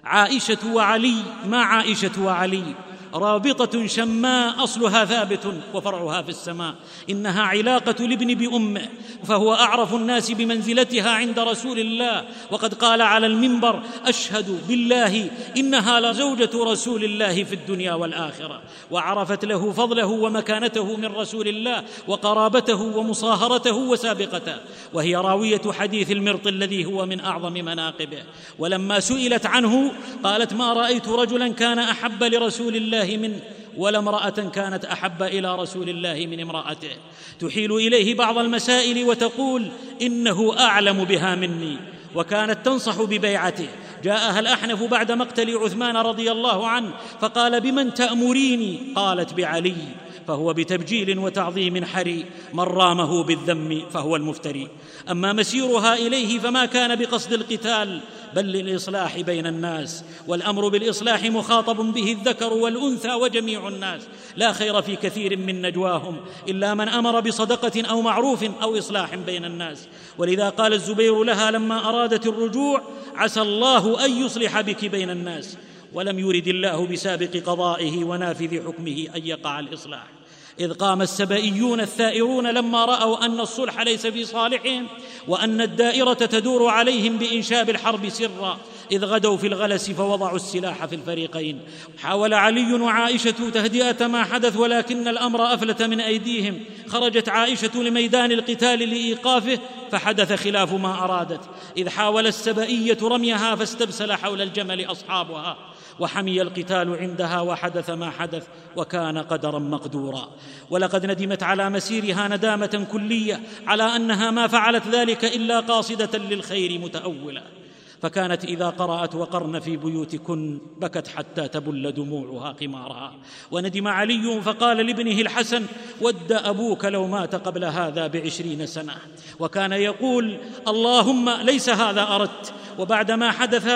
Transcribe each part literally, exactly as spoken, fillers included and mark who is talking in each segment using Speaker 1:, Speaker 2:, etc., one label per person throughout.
Speaker 1: عائشة وعلي، ما عائشة وعلي رابطة شماء أصلها ثابت وفرعها في السماء، إنها علاقة الابن بأمه، فهو أعرف الناس بمنزلتها عند رسول الله، وقد قال على المنبر: أشهد بالله إنها لزوجة رسول الله في الدنيا والآخرة، وعرفت له فضله ومكانته من رسول الله وقرابته ومصاهرته وسابقته، وهي راوية حديث المرط الذي هو من أعظم مناقبه. ولما سئلت عنه قالت: ما رأيت رجلا كان أحب لرسول الله منه، ولا امرأة كانت أحب إلى رسول الله من امرأته، تحيل إليه بعض المسائل وتقول: إنه أعلم بها مني، وكانت تنصح ببيعته. جاءها الأحنف بعد مقتل عثمان رضي الله عنه فقال: بمن تأمريني؟ قالت: بعلي، فهو بتبجيل وتعظيم حري، من رامه بالذم فهو المفتري. أما مسيرها إليه فما كان بقصد القتال، بل للإصلاح بين الناس، والأمر بالإصلاح مخاطب به الذكر والأنثى وجميع الناس، لا خير في كثير من نجواهم إلا من أمر بصدقة أو معروف أو إصلاح بين الناس. ولذا قال الزبير لها لما أرادت الرجوع: عسى الله أن يصلح بك بين الناس، ولم يرد الله بسابق قضائه ونافذ حكمه أن يقع الإصلاح. إذ قام السبئيون الثائرون لما رأوا أن الصلح ليس في صالحهم، وأن الدائرة تدور عليهم بإنشاب الحرب سرا، إذ غدوا في الغلس فوضعوا السلاح في الفريقين. حاول علي وعائشة تهدئة ما حدث، ولكن الأمر أفلت من أيديهم. خرجت عائشة لميدان القتال لإيقافه، فحدث خلاف ما أرادت، إذ حاول السبئية رميها فاستبسل حول الجمل أصحابها، وحمي القتال عندها، وحدث ما حدث، وكان قدرا مقدورا. ولقد ندمت على مسيرها ندامة كلية على أنها ما فعلت ذلك إلا قاصدة للخير متأولة، فكانت إذا قرأت: وقرن في بيوتكن، بكت حتى تبل دموعها قمارها. وندم علي فقال لابنه الحسن: ود أبوك لو مات قبل هذا بعشرين سنة. وكان يقول: اللهم ليس هذا أردت. وبعدما حدث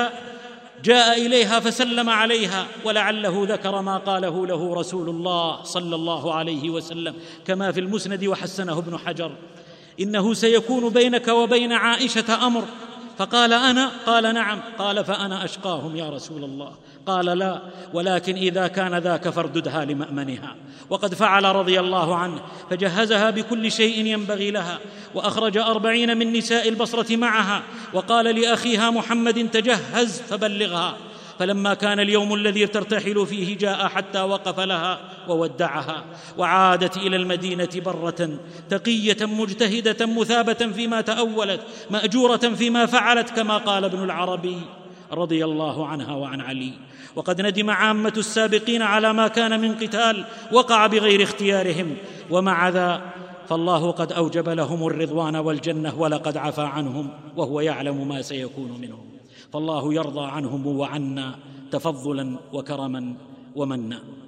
Speaker 1: جاء إليها فسلم عليها، ولعله ذكر ما قاله له رسول الله صلى الله عليه وسلم كما في المسند وحسنه ابن حجر: إنه سيكون بينك وبين عائشة أمر. فقال: أنا؟ قال: نعم. قال: فأنا أشقاهم يا رسول الله. قال: لا، ولكن إذا كان ذاك فارددها لمأمنها. وقد فعل رضي الله عنه، فجهزها بكل شيء ينبغي لها، وأخرج أربعين من نساء البصرة معها، وقال لأخيها محمد: تجهز فبلغها. فلما كان اليوم الذي ترتحل فيه جاء حتى وقف لها وودعها، وعادت إلى المدينة برة تقية مجتهدة مثابة فيما تأولت، مأجورة فيما فعلت، كما قال ابن العربي رضي الله عنها وعن علي. وقد ندم عامة السابقين على ما كان من قتال وقع بغير اختيارهم، ومع ذا فالله قد أوجب لهم الرضوان والجنة، ولقد عفى عنهم وهو يعلم ما سيكون منهم، فالله يرضى عنهم وعنا تفضلا وكرما ومنا.